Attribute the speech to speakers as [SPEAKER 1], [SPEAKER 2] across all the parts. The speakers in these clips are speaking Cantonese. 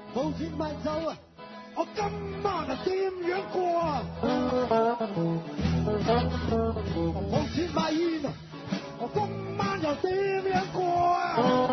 [SPEAKER 1] 冇錢買酒啊！我今晚啊點樣過啊？冇錢買煙啊！我今晚又點樣過啊？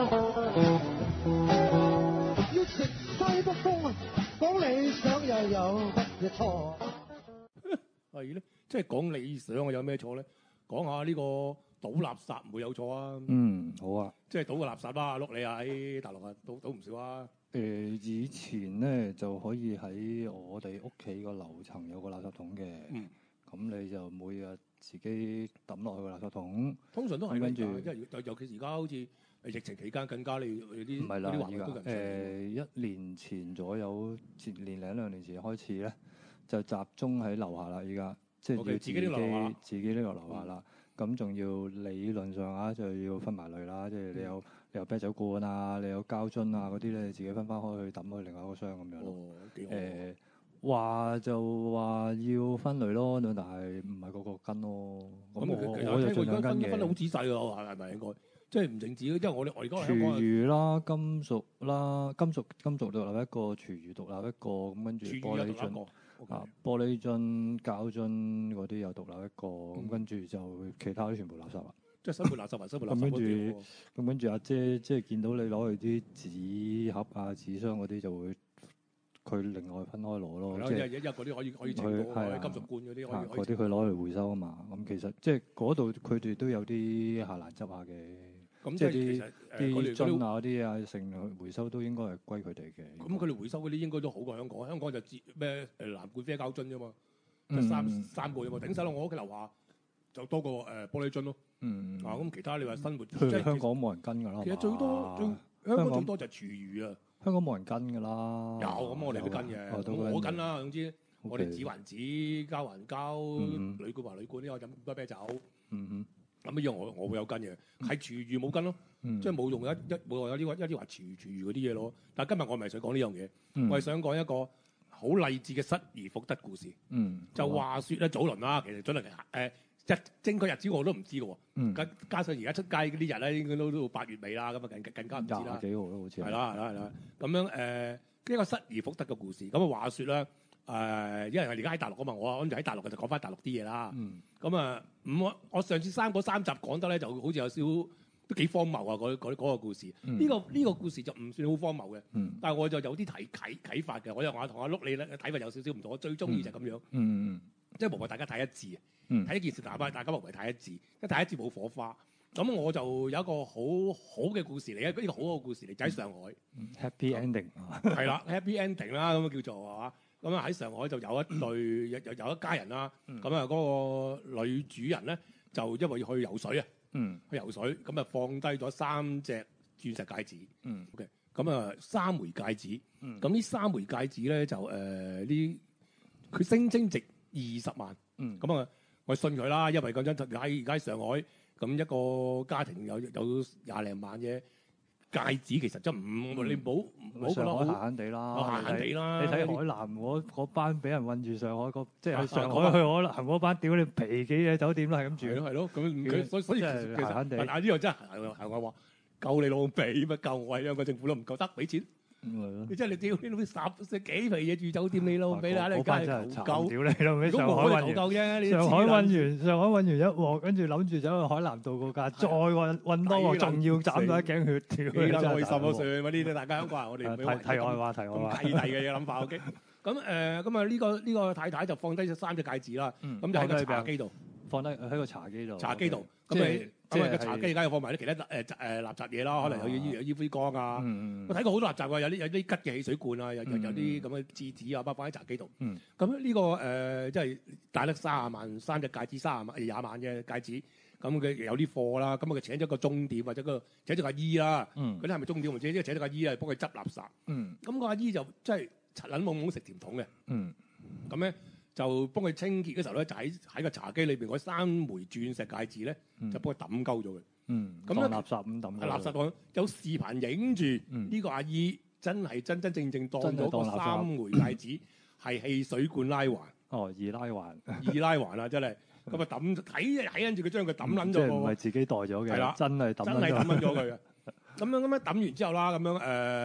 [SPEAKER 1] 要食西北風啊！講理想又有乜嘢錯啊？
[SPEAKER 2] 係咧，即係講理想啊，有咩錯咧？講下呢個倒垃圾唔會有錯啊！
[SPEAKER 3] 好啊。
[SPEAKER 2] 即係倒個垃圾啦，碌你啊喺大陸啊倒唔少啊！
[SPEAKER 3] 以前咧就可以喺我哋屋企個樓層有個垃圾桶嘅，咁你就每日自己抌落去個垃圾桶。
[SPEAKER 2] 通常都係
[SPEAKER 3] 跟住，
[SPEAKER 2] 因為尤其而家好似疫情期間更加你啲
[SPEAKER 3] 唔係啦，
[SPEAKER 2] 啲環
[SPEAKER 3] 而
[SPEAKER 2] 境都人
[SPEAKER 3] 家1年前左右，年零2年前開始咧，就集中喺樓下啦。而家即係要自己呢個樓下啦。咁仲要理論上啊，就要分埋類啦。即係你有啤酒罐啊，你有膠樽啊嗰啲咧，你自己分翻開去抌去另外一個箱咁樣咯。
[SPEAKER 2] 幾好。
[SPEAKER 3] 話就話要分類咯，但係唔係個個跟咯。咁我就盡量跟嘅。
[SPEAKER 2] 分得好仔細㗎，我話係咪應該？即係唔淨止，因為我而家
[SPEAKER 3] 廚餘啦、金屬啦、金屬獨立一個，廚餘獨立一個，咁跟住玻璃樽玻璃樽、膠樽嗰啲又獨立一個，咁跟住就其他啲全部垃圾啦。
[SPEAKER 2] 即係生活垃圾還生活垃圾。
[SPEAKER 3] 咁跟住阿姐即係見到你攞去啲紙盒啊、紙箱嗰啲就會。佢另外分開攞咯，即係
[SPEAKER 2] 嗰啲可以清到，金屬罐嗰啲
[SPEAKER 3] 嗰啲佢攞嚟回收啊嘛。咁其實即係嗰度佢哋都有啲下欄執下嘅，即係啲樽啊嗰啲啊，成回收都應該係歸佢哋嘅。
[SPEAKER 2] 咁佢哋回收嗰啲應該都好過香港，香港就咩藍罐啡膠樽啫嘛，就三個啫嘛，頂晒咯。我屋企樓下就多個玻璃樽咯。咁其他你話生活，即係
[SPEAKER 3] 香港冇人跟㗎啦。
[SPEAKER 2] 其實最多香港最多就係廚餘啊。
[SPEAKER 3] 香港冇人跟㗎啦，
[SPEAKER 2] 有咁我哋都跟嘅，我跟啦。總之我哋紙還紙，膠還膠，鋁罐還鋁罐，呢個飲咁多啤酒。咁呢樣我會有跟嘅，係廚餘冇跟咯，即係冇用冇話有啲話廚餘嗰啲嘢咯。但係今日我唔係想講呢樣嘢，我係想講一個好勵志嘅失而復得故事。就話説咧，早輪啦，其實早輪正確日子我都唔知嘅喎，加上而家出街嗰啲日咧，應該都到8月尾啦，咁啊更加唔知啦。
[SPEAKER 3] 20幾號都好似
[SPEAKER 2] 係啦，咁樣一個失而復得嘅故事。咁啊話説咧，因為我而家喺大陸啊嘛，我諗住喺大陸就講翻大陸啲嘢啦。咁啊我上次嗰3集講得咧，就好似有少都幾荒謬啊！嗰個故事，呢個故事就唔算好荒謬嘅，但係我就有啲啟發嘅。我又話同阿碌你咧睇法有少少唔同，我最中意就係咁樣。即係無謂大家睇一致，睇一件事大家無謂睇一致，一睇一致冇火花。咁我就有一個好好嘅故事嚟嘅，呢個好好嘅故事嚟，就喺上海。
[SPEAKER 3] Happy ending
[SPEAKER 2] 係啦，Happy ending 啦，咁叫做係嘛？咁啊喺上海就有一對有一家人啦。咁啊嗰個女主人咧就因為要去游水啊，去游水咁啊放低咗3隻鑽石戒指。OK， 咁啊3枚戒指。咁呢3枚戒指咧就佢聲稱值20萬，咁啊，我信佢啦，因為講真，而家上海咁一個家庭有20零萬嘅戒指，其實真你唔好覺得好
[SPEAKER 3] 閒閒地啦，
[SPEAKER 2] 閒地啦。
[SPEAKER 3] 你睇海南嗰班俾人韞住上海即係去上海去海南嗰班，屌你皮幾嘅酒店都係咁住。
[SPEAKER 2] 係咯，咁所以其實閒閒地。但係呢個真係係我話夠你老味乜夠我香港政府都唔夠得俾錢。你真係你屌你老味10幾皮嘢住酒店你老味啦，你梗係夠
[SPEAKER 3] 屌你老味！
[SPEAKER 2] 如果我哋夠啫，
[SPEAKER 3] 上海運完一鑊，跟住諗住走去海南度個假，再運多鑊，仲要斬到一頸血，屌你真係
[SPEAKER 2] 開心啊！算呢啲大家香港人，我哋
[SPEAKER 3] 題外話
[SPEAKER 2] 咁契弟嘅嘢諗法 OK。咁啊呢個太太就放低咗3隻戒指啦，咁就喺個茶几度。
[SPEAKER 3] 放低喺個茶几度，
[SPEAKER 2] 咁個茶幾而家又放埋啲其他垃圾嘢啦，可能有煙灰缸啊，我睇過好多垃圾㗎，有啲吉嘅汽水罐啊，有啲咁嘅廁紙啊，包放喺茶幾度。咁呢個即係帶得30萬3隻戒指20萬嘅戒指，咁佢有啲貨啦，咁佢請咗個鐘點或者請咗個阿姨啦，嗰啲係咪鐘點唔知，即係請咗個阿姨啊幫佢執垃圾。咁個阿姨就真係柒撚懵懵食甜筒嘅，咁咧。就幫佢清潔嘅時候咧，就喺個茶几裏邊嗰3枚鑽石戒指咧，就幫佢抌鳩咗佢。咁
[SPEAKER 3] 當垃圾咁抌。
[SPEAKER 2] 垃圾袋有視頻影住呢個阿姨真正當咗個3枚戒指係汽水罐拉環。
[SPEAKER 3] 易拉環。
[SPEAKER 2] 易拉環啊，真係咁啊抌睇跟住佢將佢抌撚咗。
[SPEAKER 3] 即係唔係自己袋咗嘅？係啦，真係抌撚咗佢嘅。
[SPEAKER 2] 咁樣抌完之後啦，咁樣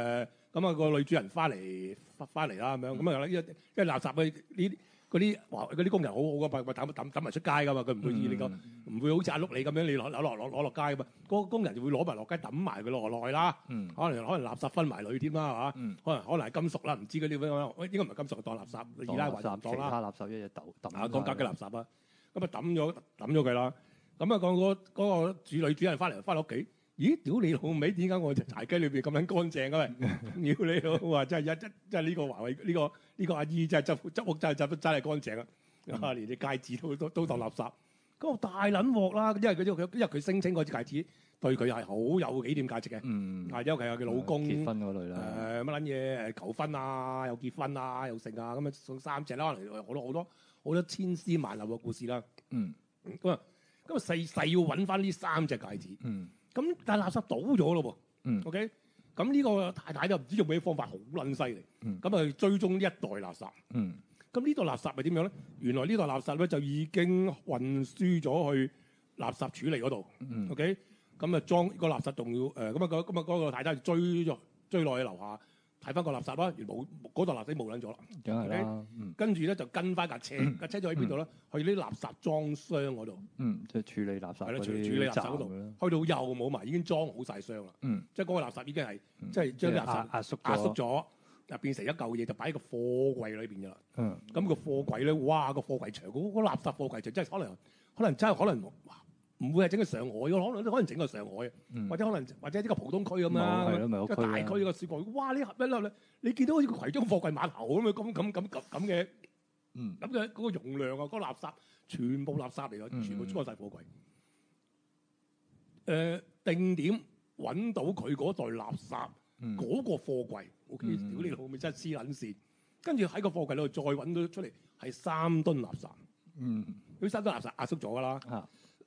[SPEAKER 2] 咁啊個女主人翻嚟啦咁樣，咁啊因為垃圾呢嗰啲工人好好噶嘛，抌埋出街噶嘛，佢唔會以你個唔會好似阿碌你咁樣，你攞落街噶嘛。嗰個工人就會攞埋落街抌埋佢落去啦。可能垃圾分埋裏添啦，係嘛？可能係金屬啦，唔知嗰啲咩，應該唔係金屬，當垃圾。二奶話當啦。其
[SPEAKER 3] 他垃圾一嘢抌。
[SPEAKER 2] 啊，講隔嘅垃圾啊，咁啊抌咗佢啦。咁啊講嗰個女主人翻屋企。咦！屌你老味，點解我隻柴雞裏邊咁撚乾淨嘅？屌你老話真係呢個華為呢個阿姨真係執屋真係乾淨啊！連隻戒指都當垃圾，咁我大撚鑊啦！因為佢聲稱嗰隻戒指對佢係好有紀念價值嘅，尤其係佢老公
[SPEAKER 3] 結婚嗰類啦，
[SPEAKER 2] 乜撚嘢求婚啊，又結婚啊，又剩啊，咁啊送3隻啦，可能好多千絲萬縷嘅故事啦。咁啊細要揾翻呢3隻戒指。咁但係垃圾倒咗咯喎，OK？咁呢個太太就唔知用咩方法，好撚犀利。咁啊追蹤呢一袋垃圾。咁呢袋垃圾係點樣咧？原來呢袋垃圾咧就已經運輸咗去垃圾處理嗰度。OK？咁啊裝個垃圾仲要嗰個太太追落去樓下睇翻個垃圾啦，原來嗰袋垃圾冇撚咗啦。
[SPEAKER 3] 梗係啦。
[SPEAKER 2] 跟住咧就跟翻架車就喺邊度咧？去啲垃圾裝箱嗰度。
[SPEAKER 3] 即係處理垃圾嗰啲
[SPEAKER 2] 處理垃圾嗰度，去到又冇埋，已經裝好晒箱啦。即係嗰個垃圾已經係即係將啲垃圾壓縮咗，就變成一嚿嘢，就擺喺個貨櫃裏邊㗎啦。咁個貨櫃咧，哇！個貨櫃長，嗰個垃圾貨櫃就真係可能真係可能唔會係整個上海嘅，可能整個上海啊，或者呢個浦東區咁樣，即係大區個雪櫃。哇！呢盒一粒你見到好似個葵涌貨櫃碼頭咁嘅咁嘅嗰個容量啊，嗰個垃圾全部垃圾嚟㗎，全部裝晒貨櫃。定點揾到佢嗰袋垃圾，嗰個貨櫃，OK，屌你老味真係黐撚線。跟住喺個貨櫃度再揾到出嚟係3噸垃圾。嗰3噸垃圾壓縮咗㗎啦。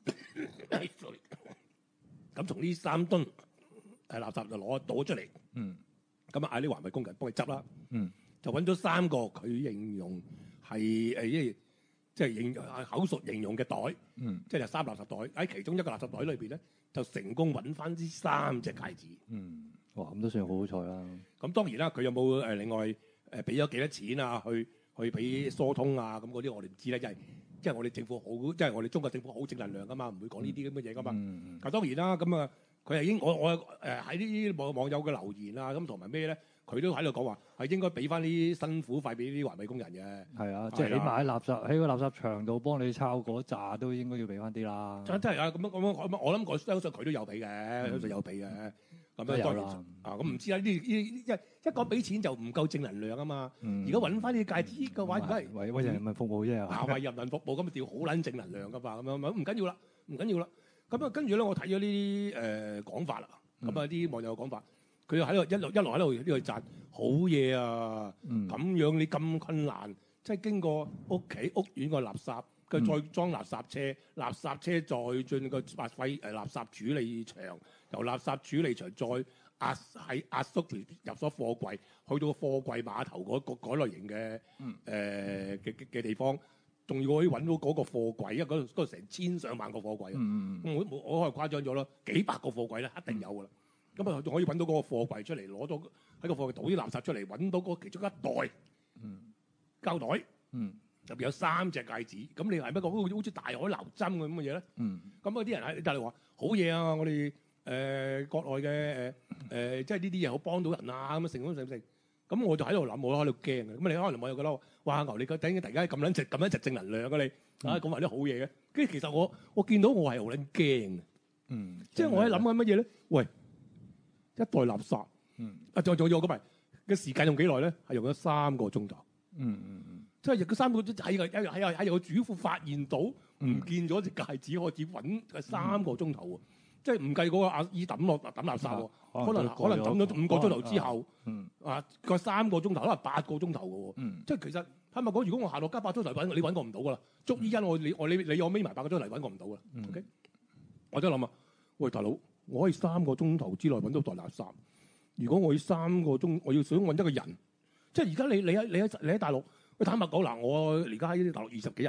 [SPEAKER 2] 咁從呢3噸垃圾就倒出嚟。咁啊嗌啲環衛工人幫佢執啦。就揾咗3個佢形容係即係口述形容嘅袋，即係3垃圾袋。喺其中一個垃圾袋裏邊咧，就成功揾翻呢3隻戒指。
[SPEAKER 3] 哇！咁都算好好彩啦。
[SPEAKER 2] 咁當然啦，佢有冇另外俾咗幾多錢啊？去俾疏通啊？咁嗰啲我哋唔知咧，即係我哋政府好，即係我哋中國政府好正能量噶嘛，唔會講呢啲咁嘅嘢噶嘛。但當然啦，咁啊，佢係應我喺啲網友嘅留言啊，咁同埋咩咧？佢都喺度講話係應該俾翻啲辛苦費俾啲環衛工人嘅。係
[SPEAKER 3] 啊，即係起碼喺個垃圾場度幫你抄嗰紮都應該要俾翻啲啦。
[SPEAKER 2] 真係啊！咁我諗相信佢都有俾嘅，相信有俾嘅。咁樣當然咁唔知啦。呢一講俾錢就唔夠正能量啊嘛。如果揾翻啲戒指嘅話，
[SPEAKER 3] 為人民服務啫。
[SPEAKER 2] 為人民服務咁啊，調好撚正能量噶嘛。咁樣唔緊要啦，唔緊要啦。咁啊，跟住咧，我睇咗呢啲講法啦。咁啊，啲網友講法。佢喺度一路喺度呢個讚好嘢啊！咁樣你咁困難，即係經過屋苑個垃圾，佢再裝垃圾車，垃圾車再進個垃圾處理場，由垃圾處理場再壓縮入咗貨櫃，去到個貨櫃碼頭嗰類型嘅地方，仲要可以揾到嗰個貨櫃，因為嗰度成千上萬個貨櫃，我可能誇張咗咯，幾百個貨櫃咧一定有㗎啦。咁啊，仲可以揾到嗰個貨櫃出嚟，攞到喺個貨櫃倒啲垃圾出嚟，揾到嗰其中一袋膠袋，入邊有3隻戒指。咁你係乜個好似大海撈針咁嘅嘢咧？咁嗰啲人喺隔離話好嘢啊！我哋國內嘅即係呢啲嘢好幫到人啊！咁成咁。咁我就喺度諗，我喺度驚嘅。咁你可能我又覺得哇牛，你突然間咁撚直正能量嘅你講埋啲好嘢嘅。跟住其實我見到我係好撚驚嘅。即係我喺諗緊乜嘢咧？喂！一袋垃圾，仲有嗰排嘅時間用幾耐咧？係用咗3個鐘頭。即係嗰3個鐘喺個主婦發現到唔見咗隻戒指，開始揾3個鐘頭喎。即係唔計嗰個阿姨抌垃圾喎，可能抌咗5個鐘頭之後，個3個鐘頭可能8個鐘頭嘅喎。即係其實坦白講，如果我下落加8個鐘頭揾，你揾我唔到噶啦。足依因你我孭埋8個鐘頭揾我唔到噶啦。OK， 我真係諗啊，喂大佬。我可以3個鐘頭之內揾到袋垃圾。如果我要3個鐘，我要想揾一個人，即係而家你喺大陸，坦白講嗱，我而家喺大陸20幾日啦。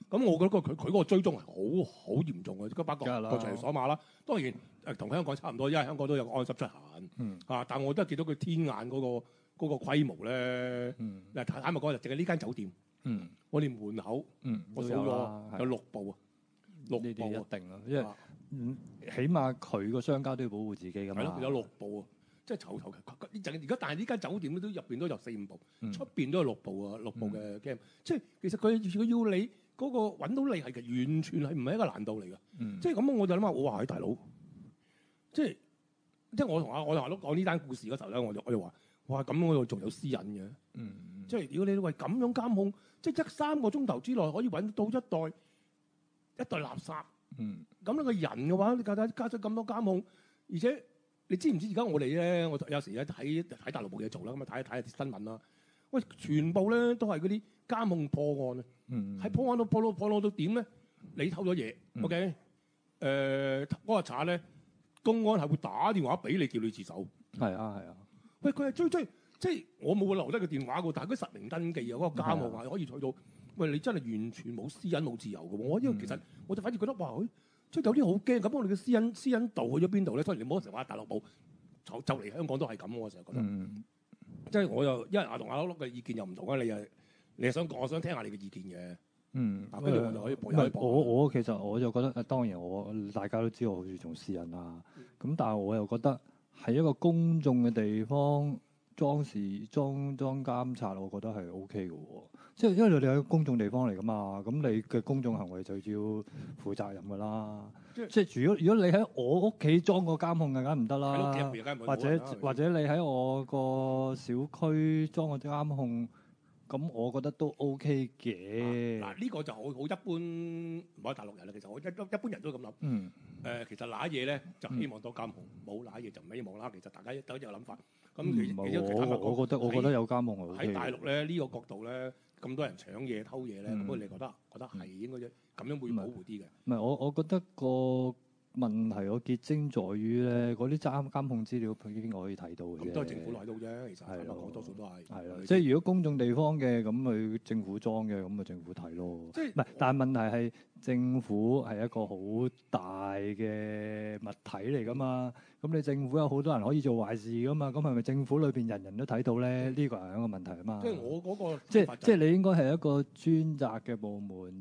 [SPEAKER 2] 咁我覺得佢嗰個追蹤係好嚴重嘅，包括個場所碼啦。當然同香港差唔多，因為香港都有個安心出行但我都係見到佢天眼嗰個規模咧。坦白講就淨係呢間酒店，我連門口我數咗有6部啊，6部
[SPEAKER 3] 一定啦，因為起碼佢個商家都要保護自己㗎嘛。
[SPEAKER 2] 係咯，有6部啊，即係頭而家，但係呢間酒店都入邊都有4-5部，出邊都有6部啊，6部嘅 game。即係其實佢要你嗰個揾到你係完全係唔係一個難度嚟㗎。即係咁我就諗下，我話大佬，即係我同阿佬講呢單故事嗰時候咧，我就話，哇咁我度仲有私隱嘅。即係如果你為咁樣監控，即係3個鐘頭之內可以揾到一袋垃圾。咁樣個人嘅話，你加咗咁多監控，而且你知唔知而家我哋咧？我有時咧睇大陸冇嘢做啦，咁啊睇下啲新聞啦。喂，全部咧都係嗰啲監控破案啊！喺破案到點咧？你偷咗嘢，OK？嗰個賊咧，公安係會打電話俾你叫你自首。係啊。喂，佢係追，即係我冇留低個電話㗎，但係佢實名登記啊，嗰個監控係可以去到。喂，你真係完全冇私隱冇自由嘅喎！我因為其實我就反而覺得哇，即係有啲好驚咁，我哋嘅私隱度去咗邊度咧？所以你唔好成日話大陸冇，就嚟香港都係咁，我成日覺得。即係我又因為同阿佬嘅意見又唔同啊，你係想我想聽下你嘅意見嘅。跟住我就可以補。
[SPEAKER 3] 我其實我就覺得，當然大家都知我好注重私隱啦。咁但係我又覺得係一個公眾嘅地方裝監察，我覺得係 OK 嘅喎。即係因為你係公眾地方嚟噶嘛，咁你嘅公眾行為就要負責任噶啦。即係如果你喺我屋企裝個監控，梗唔得啦。或者你喺我個小區裝個監控，咁我覺得都 OK 嘅。
[SPEAKER 2] 呢個就好一般，唔係大陸人啦。其實我一般人都咁諗。其實揦嘢咧就希望多監控，冇揦嘢就唔希望啦。其實大家都有諗法。咁
[SPEAKER 3] 我覺得有監控係 OK。
[SPEAKER 2] 喺大陸咧呢個角度咧，咁多人搶嘢偷嘢咧，咁你覺得係應該咁樣會保護啲嘅？
[SPEAKER 3] 唔係我覺得個問題個結晶在於咧，嗰啲監控資料已經可以睇到嘅。
[SPEAKER 2] 咁都係政府攞到啫，其實係咯，多數都係。
[SPEAKER 3] 係啦，即係如果公眾地方嘅，咁佢政府裝嘅，咁咪政府睇咯。即係唔係？但係問題係政府係一個好大嘅物體嚟噶嘛。咁你政府有好多人可以做壞事噶嘛？咁係咪政府裏邊人人都睇到咧？呢個係一個問題啊嘛。
[SPEAKER 2] 即係我嗰個
[SPEAKER 3] 即係你應該係一個專責嘅部門，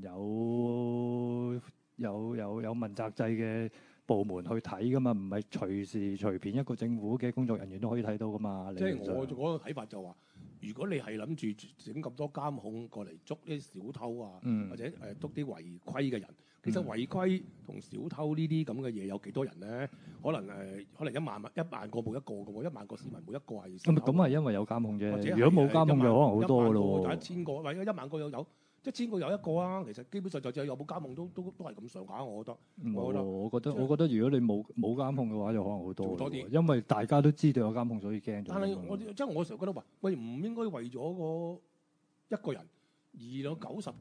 [SPEAKER 3] 有問責制嘅部門去睇噶嘛，唔係隨時隨便一個政府嘅工作人員都可以睇到噶嘛。
[SPEAKER 2] 即係我嗰個睇法就話，如果你係諗住整咁多監控過嚟捉啲小偷啊，或者捉啲違規嘅人，其實違規同小偷呢啲咁嘅嘢有幾多人咧？可能1萬個冇一個嘅喎，1萬個市民冇一個係小偷。
[SPEAKER 3] 咁係因為有監控啫。如果冇監控就可能好多咯。
[SPEAKER 2] 就1000個，或者1萬個有1000個有一個啊。其實基本上就有冇監控都係咁上下，我覺得。
[SPEAKER 3] 我覺得如果你冇監控嘅話，就可能好多。
[SPEAKER 2] 多啲，
[SPEAKER 3] 因為大家都知道有監控，所以驚咗。
[SPEAKER 2] 但係我成日覺得話，喂，唔應該為咗一個人而有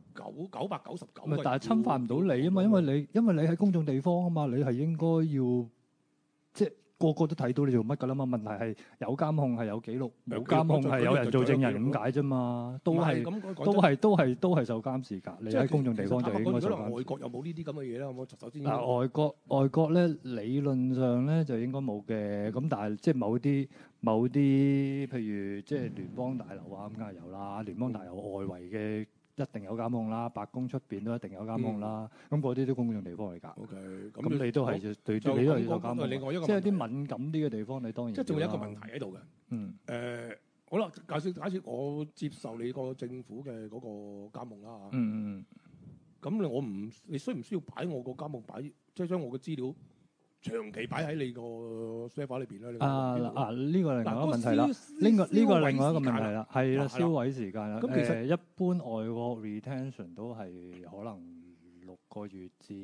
[SPEAKER 2] 999。
[SPEAKER 3] 但係侵犯唔到你啊嘛，因為你喺公眾地方啊嘛，你係應該要即係個個都睇到你做乜㗎啦嘛。問題係有監控係有記錄，冇監控係有人做證人咁解啫嘛。都係受監視㗎。你喺公眾地方就應該受監。
[SPEAKER 2] 外國有冇呢啲咁嘅嘢咧？首先
[SPEAKER 3] 外國咧理論上咧就應該冇嘅。咁但係即係某啲譬如即係聯邦大樓啊咁梗係有啦。聯邦大樓外圍嘅一定有監控啦，白宮出邊都一定有監控啦。咁嗰啲都公眾地方嚟㗎。
[SPEAKER 2] OK，
[SPEAKER 3] 咁你都係對住你都係有監控。
[SPEAKER 2] 另外一個
[SPEAKER 3] 即係啲敏感啲嘅地方，你當然
[SPEAKER 2] 即係仲有一個問題喺度嘅。好啦，假設我接受你個政府嘅嗰個監控啦嚇。咁你需唔需要擺我個監控即係將我嘅資料長期擺喺你個 server 裏邊咧？
[SPEAKER 3] 呢個係另外一個問題啦。呢個另外一個問題啦，係啦，銷毀時間啦。咁其實一般外國 retention 都係可能6個月至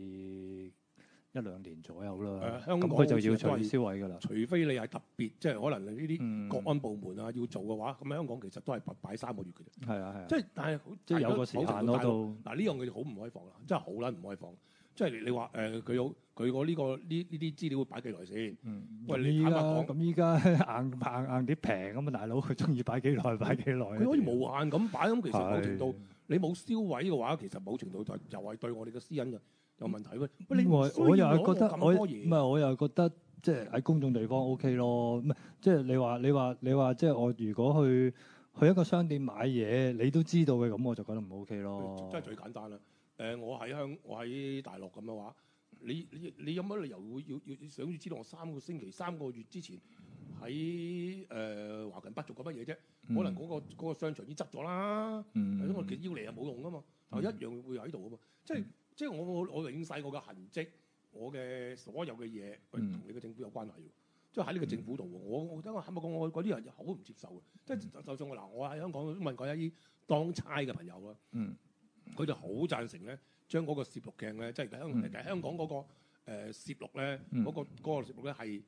[SPEAKER 3] 1-2年左右啦。香港佢就要隨意銷毀㗎啦。
[SPEAKER 2] 除非你係特別，即係可能呢啲國安部門啊要做嘅話，咁香港其實都係擺3個月嘅啫。係啊。即係但係
[SPEAKER 3] 即係有個時限嗰度。
[SPEAKER 2] 嗱呢樣嘢好唔開放啦，真係好撚唔開放。 即係你話佢個呢啲資料會擺幾耐先？
[SPEAKER 3] 喂，你坦白講，咁依家硬啲平咁啊，大佬佢中意擺幾耐擺幾耐。
[SPEAKER 2] 佢可以無限咁擺，咁其實某程度你冇銷毀嘅話，其實某程度就又係對我哋嘅私隱有問題。喂，
[SPEAKER 3] 我又係覺得我又覺得即係喺公眾地方 OK 咯。唔係即係你話即係我如果去一個商店買嘢，你都知道嘅，咁我就覺得唔 OK 咯。
[SPEAKER 2] 真係最簡單啦。我喺大陸咁嘅話，你有乜理由會要想要知道我3個月之前喺華強北做過乜嘢啫？可能嗰個商場已經執咗啦。因為我要嚟又冇用噶嘛，但係一樣會喺度噶嘛。即係我永世我嘅痕跡，我嘅所有嘅嘢，同你嘅政府有關係喎。即係喺呢個政府度喎，我覺得坦白講，我嗰啲人好唔接受嘅。即係就算我喺香港問過一啲當差嘅朋友啦，佢就好贊成咧，將嗰個攝錄鏡咧，即係香港嗰個攝錄咧，嗰個攝錄咧係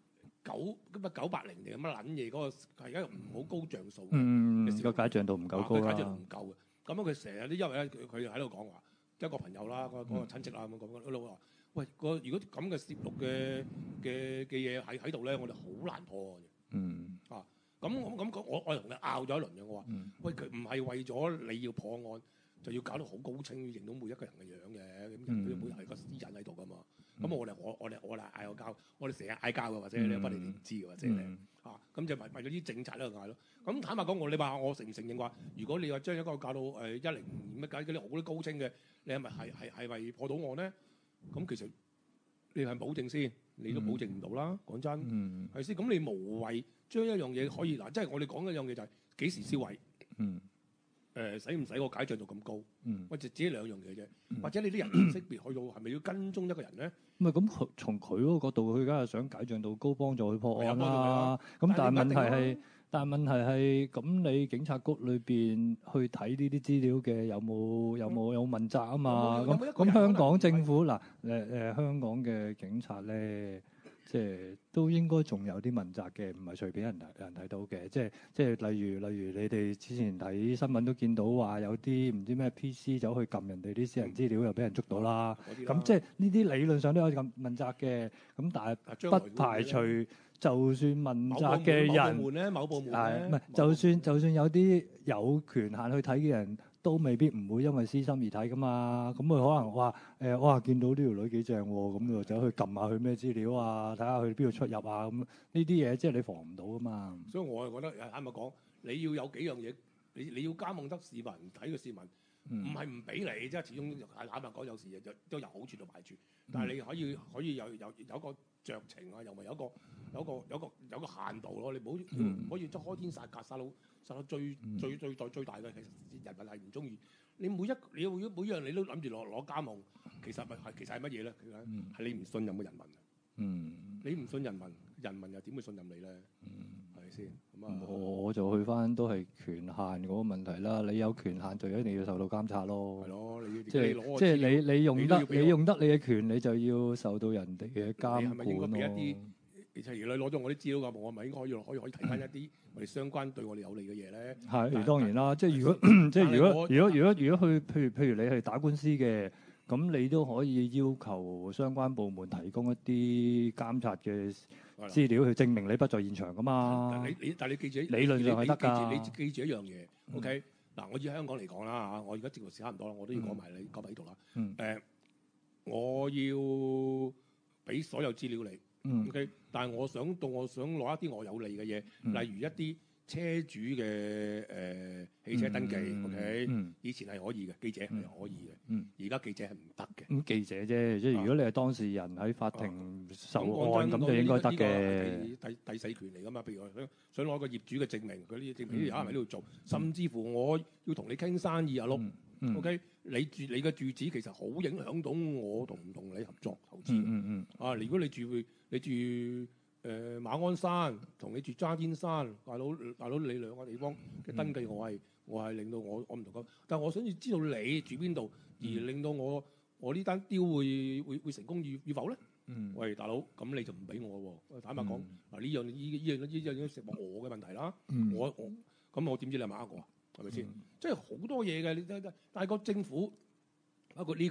[SPEAKER 2] 980定乜撚嘢嗰個係而家唔好高像素嘅，
[SPEAKER 3] 個解像度唔夠高啦。
[SPEAKER 2] 解像度唔夠嘅，咁樣佢成日都因為咧，佢喺度講話一個朋友啦，嗰個親戚啦咁講，佢話：喂，如果咁嘅攝錄嘅嘢喺度咧，我哋好難破案嘅。咁我同佢拗咗一輪嘅，我話：喂，佢唔係為咗你要破案，就要搞到好高清，認到每一個人嘅樣嘅，咁人佢每人係個私隱喺度噶嘛。咁我哋嗌個交，我哋成日嗌交嘅，或者你不你哋唔知嘅，或者你咁就為咗啲政策喺度嗌咯。咁坦白講，你話我承唔承認話，如果你話將一個搞到10乜計嗰啲好啲高清嘅，你係咪破到案咧？咁其實你係保證先，你都保證唔到啦。講真，係先。咁你無謂將一樣嘢可以嗱，即係我哋講一樣嘢就係幾時銷毀。使唔使個解像度咁高？或者只係兩樣嘢啫。或者你啲人識別去到係咪要跟蹤一個人咧？
[SPEAKER 3] 唔係咁，從佢嗰個角度，佢梗係想解像度高，幫助佢破案啦。咁但係問題係，咁你警察局裏邊去睇呢啲資料嘅有冇問責啊嘛？咁香港政府嗱香港嘅警察咧，即係都應該仲有啲問責嘅，唔係隨便人睇到嘅。即係例如你哋之前睇新聞都見到話有啲唔知咩 PC 走去撳人哋啲私人資料又俾人捉到啦。咁即係呢啲理論上都有咁問責嘅。咁但係不排除就算問責嘅人，
[SPEAKER 2] 某部門咧，唔係
[SPEAKER 3] 就算有啲有權限去睇嘅人，都未必唔會因為私心而睇噶嘛。咁佢可能話哇見到呢條女幾正喎，咁就走去撳下佢咩資料啊，睇下佢邊度出入啊。咁呢啲嘢即係你防唔到噶嘛。
[SPEAKER 2] 所以我係覺得坦白講，你要有幾樣嘢，你要監控得市民睇個市民，唔係唔俾你，即係始終坦白講，有時都有好處同壞處。但係你可以有個酌情啊，又咪有個限度咯。你唔可以開天殺價，殺到最大嘅，其實人民係唔中意。你每樣你都諗住攞監控，其實係乜嘢咧？係你唔信任嘅人民。你唔信人民，人民又點會信任你咧？係咪先？咁
[SPEAKER 3] 我就去翻都係權限嗰個問題啦。你有權限就一定要受到監察咯。
[SPEAKER 2] 係咯，
[SPEAKER 3] 即係你用得你嘅權，你就要受到人哋嘅監管咯。你係咪應該俾一啲？
[SPEAKER 2] 其實如果你攞咗我啲資料㗎，我咪應該可以睇翻一啲我哋相關對我哋有利嘅嘢咧。
[SPEAKER 3] 係當然啦，即係如果去譬如你係打官司嘅，咁你都可以要求相關部門提供一啲監察嘅資料去證明你不在現場㗎嘛。
[SPEAKER 2] 但你記住，
[SPEAKER 3] 理論上係得㗎。
[SPEAKER 2] 你記住一樣嘢，OK？嗱，我以香港嚟講啦嚇，我而家節目時間唔多啦，我都要講埋你講埋呢度啦。我要俾所有資料你。OK， 但係我想攞一啲我有利嘅嘢，例如一啲車主嘅汽車登記 ，OK，以前係可以嘅，記者係可以嘅，而家記者係唔得嘅。
[SPEAKER 3] 咁記者啫，即係如果你係當事人喺法庭受案，咁就應該得嘅。
[SPEAKER 2] 第四權嚟㗎嘛，譬如我想攞個業主嘅證明，佢呢啲證明有人喺呢度做，甚至乎我要同你傾生意啊碌。OK， 你嘅住址其實好影響到我同唔同你合作投資。如果你住馬鞍山，同你住渣甸山，大佬你兩個地方嘅登記，我係令到我唔同咁。但係我想要知道你住邊度，而令到我呢單雕會成功與否咧？喂，大佬，咁你就唔俾我喎。坦白講，嗱呢樣食我嘅問題啦。我點知你係咪呃我啊？係咪先？即係好多嘢嘅，但係個政府包括呢個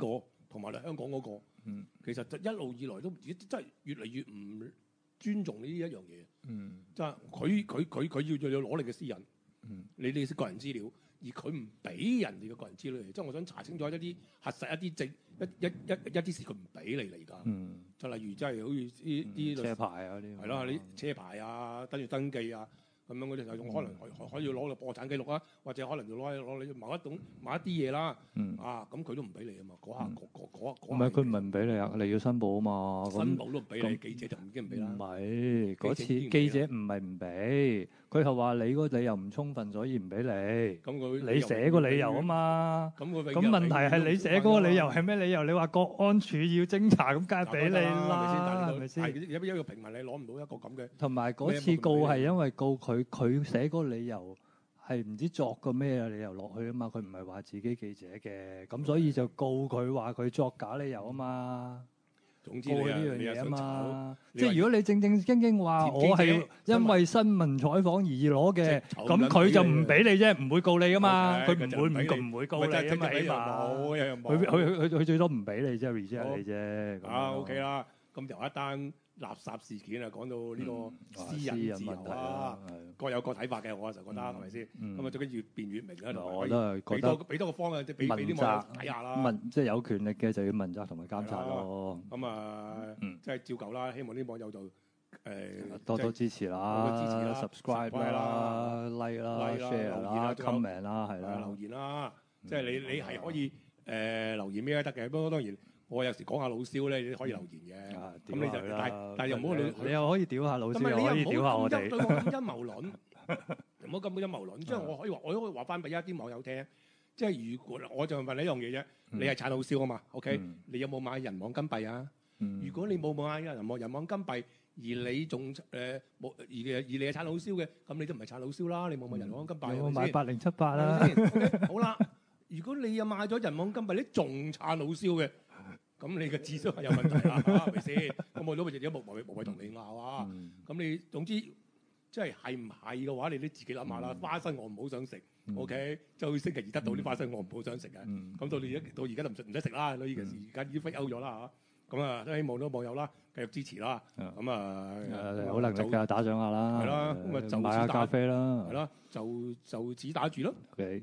[SPEAKER 2] 同埋你香港嗰個，其實就一路以來都真係越嚟越唔尊重呢一樣嘢。即係佢要攞你嘅私隱，你啲個人資料，而佢唔俾人哋嘅個人資料嚟。即係我想查清楚一啲核實一啲證一啲事，佢唔俾你嚟㗎。就例如即係好似啲
[SPEAKER 3] 車牌啊啲，
[SPEAKER 2] 係咯，啲車牌啊，跟住登記啊。咁樣嗰啲就可能可以攞到破產記錄啊，或者可能要攞你某一啲嘢啦。咁佢都唔俾你啊嘛。嗰下唔
[SPEAKER 3] 係佢唔係唔俾你啊，你要申報啊嘛。
[SPEAKER 2] 申報都唔俾你，記者就已經唔俾啦。
[SPEAKER 3] 唔係嗰次記者唔係唔俾，佢係話你個理由唔充分，所以唔俾你。咁你寫個理由啊嘛。咁問題係你寫嗰個理由係咩理由？你話國安處要偵查，咁梗係俾你啦，係咪先？
[SPEAKER 2] 一個平民你攞唔到一個咁嘅。
[SPEAKER 3] 同埋嗰次告係因為告佢寫嗰個理由係唔知作個咩理由落去啊嘛，佢唔係話自己記者嘅，咁所以就告佢話佢作假理由啊嘛。
[SPEAKER 2] 總之
[SPEAKER 3] 告呢樣嘢啊嘛，即
[SPEAKER 2] 係
[SPEAKER 3] 如果你正正經經話我係因為新聞採訪而攞嘅，咁佢就唔俾你啫，唔會告你噶嘛，佢唔會告你啊嘛，起碼佢最多唔俾你啫 reject 你啫。
[SPEAKER 2] OK 啦，咁由一單垃圾事件啊，講到呢個私隱自由啊，各有各睇法嘅，我就覺得係咪先？咁最緊要越辯越明啦，
[SPEAKER 3] 我都係覺得
[SPEAKER 2] 俾多個方向，即係俾啲網友睇下啦。
[SPEAKER 3] 即係有權力嘅就要問責同埋監察咯。
[SPEAKER 2] 咁即係照舊啦，希望啲網友就
[SPEAKER 3] 多多支持啦，subscribe 啦，like 啦，share 啦，comment 啦，係啦，
[SPEAKER 2] 留言啦，即係你係可以留言咩都得嘅，不過當然。我有時講下老蕭咧，你可以留言嘅。咁你就但係又唔好你又可以屌下老蕭，又可以屌下我哋。對我咁陰謀論，唔好咁陰謀論。即係我可以話翻俾一啲網友聽。即係如果我就問你一樣嘢啫，你係撐老蕭啊嘛 ？OK，你有冇買人網金幣啊？如果你冇買人網金幣，而你仲冇而你係撐老蕭嘅，咁你都唔係撐老蕭啦。你冇買人網金幣，
[SPEAKER 3] 我買8078啦。
[SPEAKER 2] 好啦，如果你又買咗人網金幣，你仲撐老蕭嘅？咁你嘅智商係有問題啦，係咪先？咁我都咪自己無謂同你拗啊！咁你總之即係唔係嘅話，你都自己諗下啦。花生我唔好想食 ，OK？就星期二得到啲花生我唔好想食嘅。咁到而家就唔使食啦。呢件事而家已經 fail 咗啦嚇。咁啊，都希望啲網友啦繼續支持啦。咁
[SPEAKER 3] 好能力㗎，打賞下啦。
[SPEAKER 2] 係啦，咁啊就
[SPEAKER 3] 買下咖啡啦。
[SPEAKER 2] 係啦，就此打住咯。
[SPEAKER 3] OK。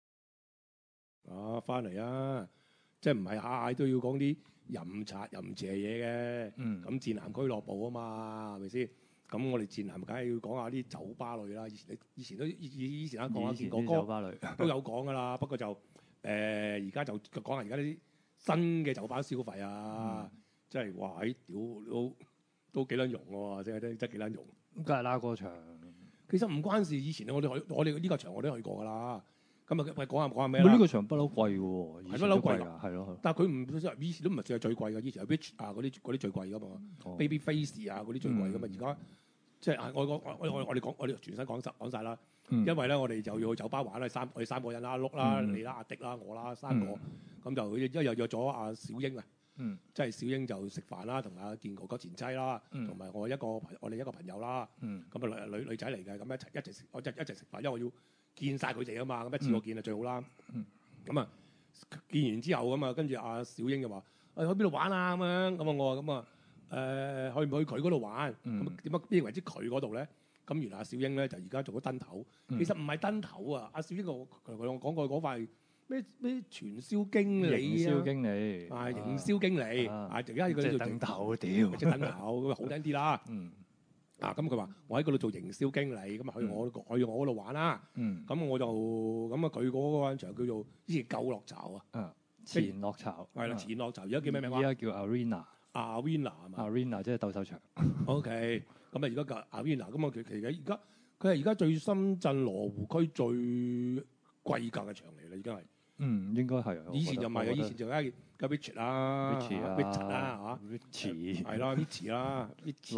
[SPEAKER 2] 翻嚟啊！即係唔係下下都要講啲淫邪嘢嘅？咁賤男俱樂部啊嘛，係咪先？咁我哋賤男梗係要講下啲酒吧類啦。以前講下健哥哥都有講噶啦。不過就而家就講下而家啲新嘅酒吧消費啊，即係哇喺屌都幾撚用喎，真係幾撚用。
[SPEAKER 3] 咁梗係啦，個場
[SPEAKER 2] 其實唔關事。以前我哋呢個場我都去過噶啦。咁啊，講下咩
[SPEAKER 3] 啦？呢個場不嬲貴嘅喎，
[SPEAKER 2] 係不嬲貴㗎，
[SPEAKER 3] 係咯。
[SPEAKER 2] 但係佢唔以前都唔係算係最貴嘅，以前有 Rich 啊嗰啲最貴㗎嘛，Baby Face 啊嗰啲最貴㗎嘛。而家即係我哋全身講晒啦。因為咧我哋就要去酒吧玩啦，我哋三個人啦，碌啦，你啦，阿迪啦，我啦，三個咁就因為又約咗阿小英啊，即係小英就食飯啦，同阿健哥哥前妻啦，同埋我哋一個朋友啦，咁啊女仔嚟嘅，咁一齊食飯，因為我要見晒佢哋啊嘛，咁一次過見就最好啦。咁啊見完之後咁啊，跟住阿小英就話：去邊度玩啊？咁樣咁啊，我話咁啊去唔去佢嗰度玩？咁點解邊為之佢嗰度咧？咁原來阿小英咧就而家做咗燈頭，其實唔係燈頭啊！阿小英我講過嗰塊咩傳銷經理啊，營銷經理而家要佢做燈頭，屌即係燈頭咁好聽啲啦。咁佢話我喺嗰度做營銷經理，咁啊去我嗰度玩啦。咁我就咁啊，佢嗰間場叫做以前舊樂巢啊，
[SPEAKER 3] 前樂巢
[SPEAKER 2] 係啦，前樂巢而家叫咩名話？
[SPEAKER 3] 而家叫 Arena
[SPEAKER 2] 係嘛
[SPEAKER 3] ？Arena 即係鬥獸場。
[SPEAKER 2] OK，咁啊而家叫 Arena，咁啊其實佢係而家最深圳羅湖區最貴格嘅場嚟啦，已經係。
[SPEAKER 3] 應該係。
[SPEAKER 2] 以前就唔係嘅，以前就係叫 Rich 啦
[SPEAKER 3] ，Rich
[SPEAKER 2] 啦嚇
[SPEAKER 3] ，Rich
[SPEAKER 2] 係啦 ，Rich 啦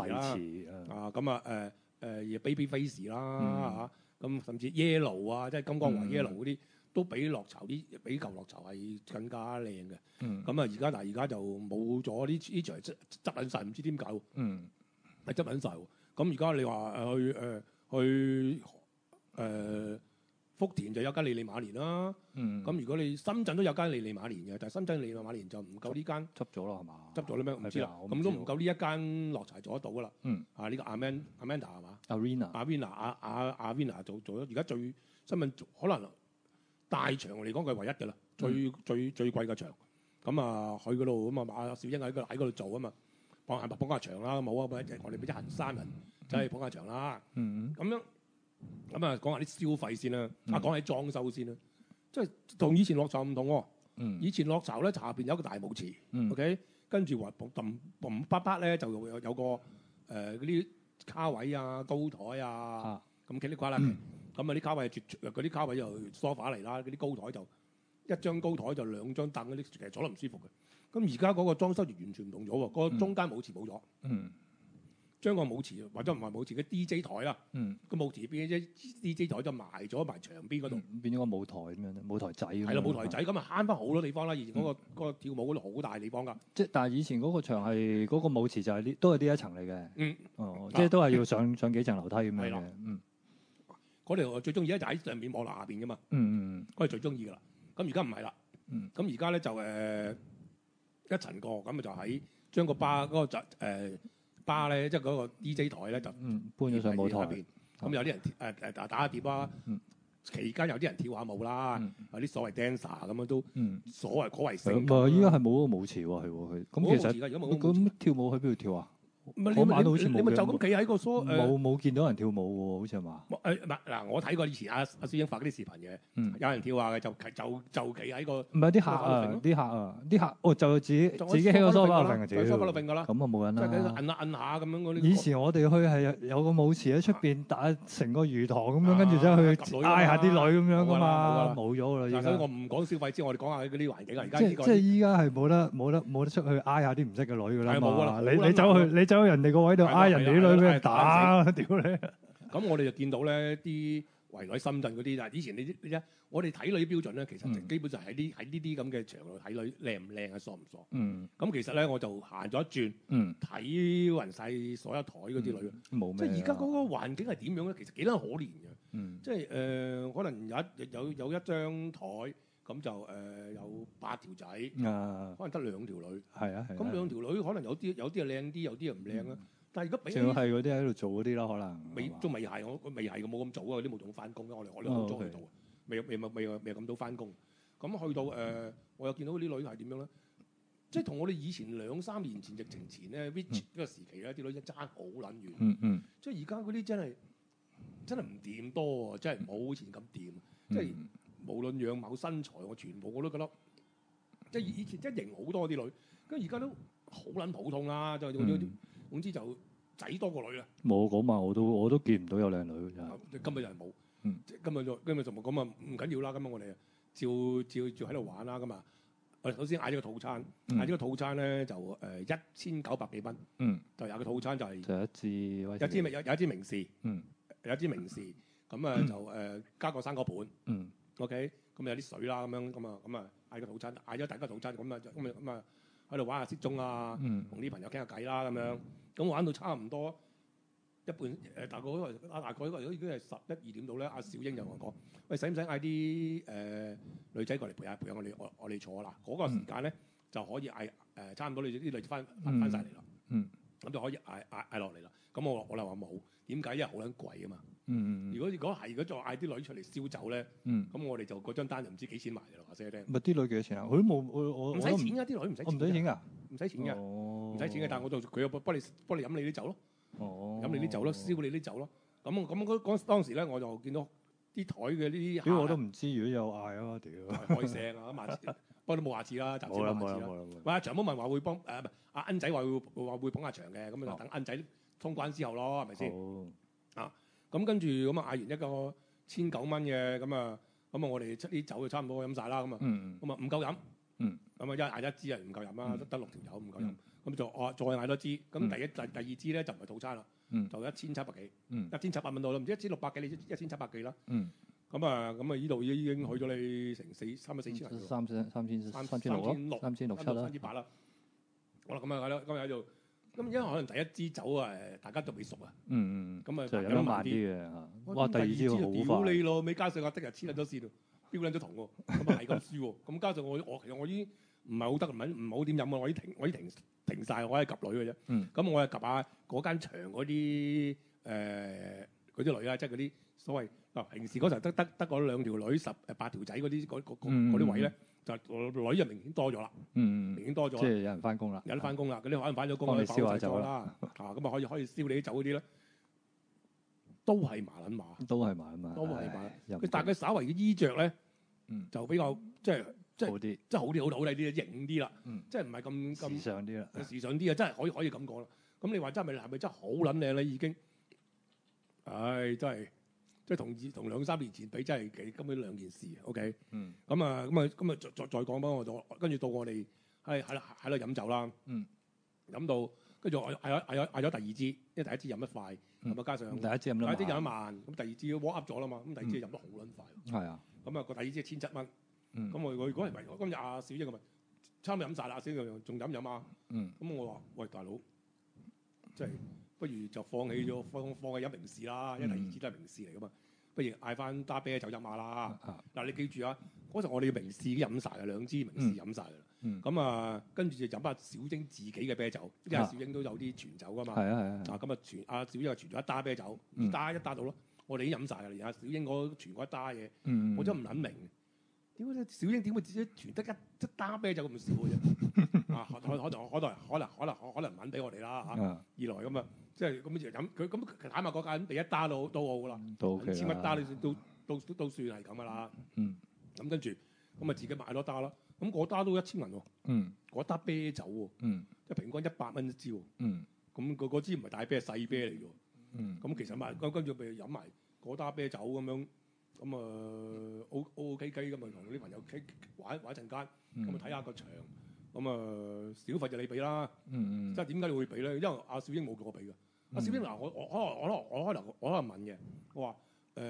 [SPEAKER 2] ，Rich 啦，咁啊Baby Face 啦嚇，咁甚至 Yellow 啊，即係金光華 Yellow 嗰啲，都比舊樂巢係更加靚嘅。咁啊而家就冇咗呢場執撚晒，唔知點解喎。係執撚晒喎。咁而家你話去福田就有間利利馬年啦。咁如果你深圳都有間利利馬年嘅，但係深圳利利馬年就唔夠呢間
[SPEAKER 3] 執咗啦係嘛？
[SPEAKER 2] 執咗啦咩？唔知啦。咁都唔夠呢一間落柴做得到噶啦。呢個 Amanda 係嘛 ？Arena 做咗，而家最新聞可能大場嚟講佢係唯一嘅啦，最貴嘅場。咁啊去嗰度咁啊，阿小英喺嗰度做啊嘛，捧下場啦，冇啊，我哋俾啲行山人走去捧下場啦。咁樣咁啊，講下啲消費先啦。講起裝修先啦，即係同以前落巢唔同喎。以前落巢咧，下邊有一個大舞池，OK， 跟住話嘣啪啪咧就有個嗰啲卡位啊、高台啊，咁茄哩呱啦嘅。咁啊啲卡位嗰啲卡位就梳化嚟啦，嗰啲高台就一張高台就兩張凳嗰啲，其實坐得唔舒服嘅。咁而家嗰個裝修就完全唔同咗喎，個中間舞池冇咗，將個舞池或者唔係舞池嘅 DJ 台啦，個舞池變咗 DJ 台就埋咗埋牆邊嗰度，
[SPEAKER 3] 變咗個舞台咁樣咧，舞台仔咁樣。
[SPEAKER 2] 係啦，舞台仔咁啊慳翻好多地方啦。以前嗰個跳舞嗰度好大地方㗎。
[SPEAKER 3] 即係但係以前嗰個場係嗰個舞池就係呢，都係呢一層嚟嘅。即係都係要上幾層樓梯咁樣嘅。
[SPEAKER 2] 嗰條我最中意咧就喺上面望落下邊㗎嘛。嗰係最中意㗎啦。咁而家唔係啦。咁而家咧就一層過，咁啊就喺將個巴嗰個巴咧，即係嗰個 DJ 台咧就
[SPEAKER 3] 搬咗上舞台邊。
[SPEAKER 2] 咁有啲人打下碟啦，期間有啲人跳下舞啦，有啲所謂 dancer 咁樣都所謂頗為盛。
[SPEAKER 3] 依家係冇嗰個舞池喎，係喎佢。咁其實咁跳舞去邊度跳啊？我晚到好似冇。
[SPEAKER 2] 你咪就咁企喺個梳
[SPEAKER 3] 冇見到人跳舞喎，好似係嘛？
[SPEAKER 2] 嗱，我睇過以前阿蕭英發嗰啲視頻嘅，有人跳下嘅，就企喺個。
[SPEAKER 3] 唔係啲客哦，就自己喺個梳化度揈嘅，自己。
[SPEAKER 2] 梳化度揈㗎啦。
[SPEAKER 3] 咁啊冇人啦。
[SPEAKER 2] 即係摁下咁樣嗰啲。
[SPEAKER 3] 以前我哋去係有個舞池喺出邊打成個魚塘咁樣，跟住走去嗌下啲女咁樣㗎嘛，冇咗啦。
[SPEAKER 2] 所以我唔講消費之外，我哋講下嗰啲環境啊。而家
[SPEAKER 3] 即係依家係冇得出去嗌下啲唔識嘅女㗎啦嘛。你走去人哋個位度嗌人哋啲女俾人打，屌你！
[SPEAKER 2] 咁我哋就見到咧啲圍內深圳嗰啲，但係以前你我哋睇女標準咧，其實基本上喺呢啲咁嘅場度睇女靚唔靚啊，傻唔傻？咁其實咧我就行咗一轉，睇勻晒所有台嗰啲女，
[SPEAKER 3] 冇咩。
[SPEAKER 2] 即係而家嗰個環境係點樣咧？其實幾得可憐嘅，即係可能有一張台。咁就有8條仔，可能得2條女。係啊，咁2條女可能有啲係靚啲，有啲係唔靚啊。但係如果比起
[SPEAKER 3] 仲係嗰啲喺度做嗰啲啦，可能
[SPEAKER 2] 仲未係，我未係冇咁早啊，嗰啲冇仲翻工嘅，我哋好早去到，未咁早翻工。咁去到我又見到啲女係點樣咧？即係同我哋以前2-3年前疫情前咧 ，which 嗰個時期咧，啲女爭好撚遠。即係而家嗰啲真係唔掂多啊！真係冇以前咁掂，即係。無論樣貌身材，我全部我都覺得，即係以前真係型好多啲女，跟住而家都好撚普通啦，就總之就仔多過女啦。
[SPEAKER 3] 冇嗰晚我都見唔到有靚女真
[SPEAKER 2] 根本就係冇，根本就冇咁啊！唔緊要啦，咁啊我哋照喺度玩啦，咁啊我哋首先嗌咗個套餐，嗌咗個套餐咧就1900幾蚊，就有個套餐就係
[SPEAKER 3] 有
[SPEAKER 2] 一支名士，有一支名士，咁啊就加個生果盤。OK， 咁有啲水啦，咁啊嗌個套餐，嗌咗第一個套餐，咁啊喺度玩下骰盅啊，同啲朋友傾下偈啦，咁樣，咁玩到差唔多一半大概嗰個已經係11-12點到咧。阿小英就同我講：喂，使唔使嗌啲女仔過嚟陪下我哋坐啦？嗰個時間咧就可以嗌差唔多啲女仔翻晒嚟啦，咁就可以嗌落嚟啦。咁我就話冇，點解？因為好撚貴啊嘛。如果再嗌啲女出嚟燒酒咧，咁我哋就嗰張單就唔知幾錢賣嘅咯，話聲聽。
[SPEAKER 3] 咪啲女幾多錢啊？佢都冇我
[SPEAKER 2] 唔使錢㗎，啲女唔使錢。
[SPEAKER 3] 唔使錢㗎，
[SPEAKER 2] 唔使錢㗎，唔使錢嘅。但係佢又幫你飲你啲酒咯，飲你啲酒咯，燒你啲酒咯。咁當時咧，我就見到啲台嘅呢啲。
[SPEAKER 3] 屌我都唔知，如果有嗌啊，屌
[SPEAKER 2] 開聲啊，下次不過都冇下次啦，暫時冇下次啦。喂，長毛文話會幫阿恩仔話會捧下場嘅，咁就等恩仔通關之後咯，係咪先？咁跟住咁啊嗌完一個1900蚊嘅，咁啊我哋出啲酒就差唔多飲晒啦，咁啊唔夠飲，咁啊一嗌一支啊唔夠飲啦，得6條友唔夠飲，咁就再嗌多支，咁第2支咧就唔係套餐啦，就1700幾，1700蚊到啦，唔知1600幾你1700幾啦，咁啊呢度已經去咗你成3-4千人，3600啦， 3800啦，好啦咁啊今日喺度咁因為可能第一支酒大家都未熟啊。咁啊
[SPEAKER 3] 就飲得慢啲嘅嚇。哇！第二支好
[SPEAKER 2] 屌
[SPEAKER 3] 快。
[SPEAKER 2] 你咯，尾加上我即日黐撚咗線，標撚咗糖喎，咁啊係咁輸喎。咁加上我其實我已經唔係好得，唔好點飲啊！我已經停曬，我係及女嘅啫。咁我係及下嗰間場嗰啲嗰啲女啊，即係嗰啲所謂平時嗰時候得嗰兩條女8條仔嗰啲位咧，就女就明顯多咗啦。明顯多咗。
[SPEAKER 3] 即係有人翻工啦。
[SPEAKER 2] 有得翻工啦，嗰啲可能翻咗工，
[SPEAKER 3] 幫你燒下酒
[SPEAKER 2] 啦。咁啊可以燒你啲酒嗰啲咧，都係麻撚馬。
[SPEAKER 3] 都係麻撚馬。
[SPEAKER 2] 都係麻。但係佢稍為嘅衣着咧，就比較即係
[SPEAKER 3] 好啲，
[SPEAKER 2] 即係好睇啲，型啲啦。即係唔係咁
[SPEAKER 3] 時尚啲啦。
[SPEAKER 2] 時尚啲啊，真係可以咁講啦。咁你話真係咪真係好撚靚咧？已經，唉，真係即係同2-3年前比，真係根本兩件事。OK。咁啊再講翻我跟住到我哋喺度飲酒啦。飲到跟住我嗌咗第二支，因為第一支飲得快，咁啊加上
[SPEAKER 3] 第一支飲
[SPEAKER 2] 得慢，咁第二支 warm up 咗啦嘛，咁第二支飲得好撚快。
[SPEAKER 3] 係啊。
[SPEAKER 2] 咁啊個第二支17蚊。咁我嗰日今日阿小英咁啊，差唔多飲曬啦，小英仲飲啊。咁我話：喂，大佬，即係不如就放棄飲明士啦，因為第二支都係明士嚟噶嘛，不如嗌翻打啤酒飲下啦。嗱，你記住啊，嗰陣我哋嘅明士已經飲曬啦，2支明士飲曬啦。咁啊，跟住就飲下小英自己嘅啤酒，因為小英都有啲傳酒噶嘛。咁啊阿小英就傳咗一打啤酒，一打到咯，我哋已經飲曬啦。而阿小英嗰傳嗰一打嘢，我真係唔撚明。點解小英點會自己傳得一打啤酒咁少嘅啫？可能唔肯俾我哋啦嚇。二來咁啊，即係咁就飲佢咁坦白講緊，俾一打都好噶啦，千一打都算係咁噶啦。咁跟住咁啊自己買多打啦。咁嗰打都1000銀喎。嗰打啤酒喎。即係平均100蚊一支喎。咁嗰支唔係大啤係細啤嚟嘅。咁其實買跟住咪飲埋嗰打啤酒咁樣。咁啊 OK 咁啊，同啲朋友玩一陣間，咁啊睇下個場，咁啊小費就你俾啦。即係點解你會俾咧？因為阿小英冇叫我俾嘅。阿小英嗱，我可能問嘅，我話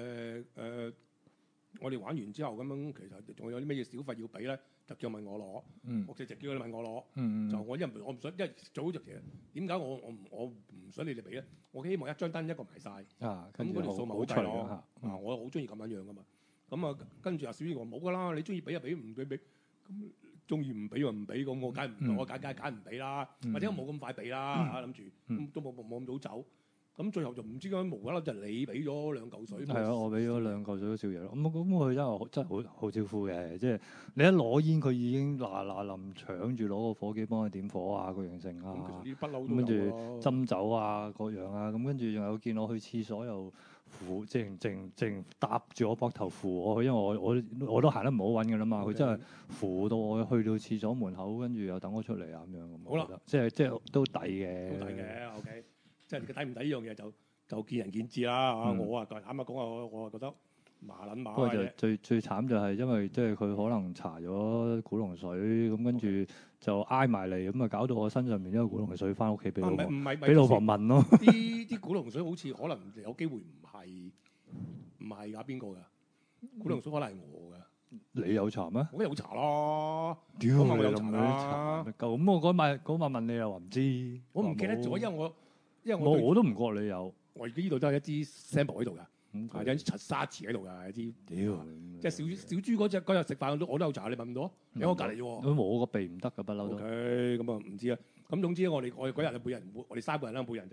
[SPEAKER 2] 我哋玩完之後咁樣，其實仲有啲咩嘢小費要俾咧？就叫問我攞，我直接叫你問我攞。就我因為我唔想，因為早就其實點解我唔想你哋俾咧？我希望一張單一個埋晒。咁嗰條數咪好大咯。我好中意咁樣噶嘛。咁啊，跟住阿小英話冇噶啦，你中意俾就俾，唔俾俾。咁中意唔俾就唔俾，咁我梗唔俾啦。或者我冇咁快俾啦，諗住都冇咁早走。咁最後就唔知點解無啦啦就你俾咗2嚿水。
[SPEAKER 3] 係啊，我俾咗2嚿水都少嘢咯。咁佢真係好招呼嘅，即係你一攞煙，佢已經嗱臨搶住攞個火機幫佢點火啊，個樣成啊。
[SPEAKER 2] 咁其實啲不嬲都有。
[SPEAKER 3] 跟住斟酒啊，各樣啊，咁跟住仲有見我去廁所又扶，淨搭住我膊頭扶我去，因為我都行得唔好穩嘅啦嘛。佢真係扶到我去到廁所門口，跟住又等我出嚟啊咁樣。好啦，即係都抵嘅。
[SPEAKER 2] 都抵嘅 OK。即係佢抵唔抵呢樣嘢就見仁見智啦嚇。我啊坦白講我啊覺得麻撚馬。不過
[SPEAKER 3] 就最慘就係因為即係佢可能搽咗古龍水，咁跟住就挨埋嚟，咁啊搞到我身上面一個古龍水翻屋企俾老婆聞咯。
[SPEAKER 2] 啲古龍水好似可能有機會唔係㗎，邊個㗎？古龍水可能係我㗎。
[SPEAKER 3] 你有搽咩？
[SPEAKER 2] 我有搽咯。
[SPEAKER 3] 屌你有搽啦！咁我嗰晚問你又話唔知。
[SPEAKER 2] 我唔記得咗，因為
[SPEAKER 3] 我都唔覺你有，
[SPEAKER 2] 我而家呢度都係一支 sample 喺度㗎，有支沙池喺度㗎，有支。屌，即係小豬嗰日食飯我都有搽，你聞唔到？喺我隔離啫喎。
[SPEAKER 3] 咁我個鼻唔得㗎，不嬲都。
[SPEAKER 2] OK，咁啊唔知啊。咁總之我哋嗰日我哋3個人啦，每人就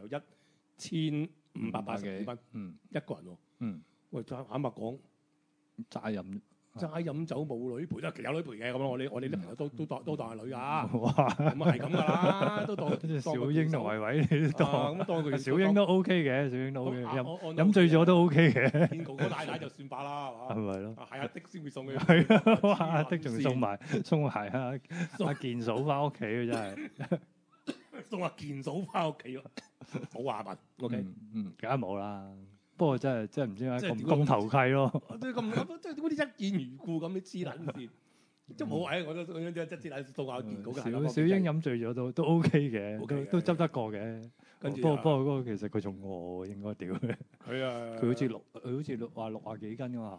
[SPEAKER 2] 1582蚊，一個人喎。喂，坦白講，齋飲酒冇女陪，其實有女陪嘅咁咯。我哋啲朋友都當係女㗎。咁啊係咁㗎啦，都當
[SPEAKER 3] 小英同維維你都當。
[SPEAKER 2] 咁當佢
[SPEAKER 3] 小英都 OK 嘅，小英都 OK。飲醉咗都 OK 嘅。
[SPEAKER 2] 見哥哥奶就算罷啦，係嘛？
[SPEAKER 3] 係咪咯？
[SPEAKER 2] 係阿的先會送佢。
[SPEAKER 3] 係啊，阿的仲送埋阿健嫂翻屋企嘅真係。
[SPEAKER 2] 送阿健嫂翻屋企喎，冇話問。OK，
[SPEAKER 3] 梗係冇啦。不過真係唔知點解咁投契咯，
[SPEAKER 2] 即係點解啲一見如故咁啲黐撚線，即係冇我都即係黐撚送下健哥。
[SPEAKER 3] 小英飲醉咗都 OK 嘅，都執得過嘅。不過嗰個其實佢仲餓應該屌嘅。
[SPEAKER 2] 佢好似
[SPEAKER 3] 話60幾斤㗎嘛。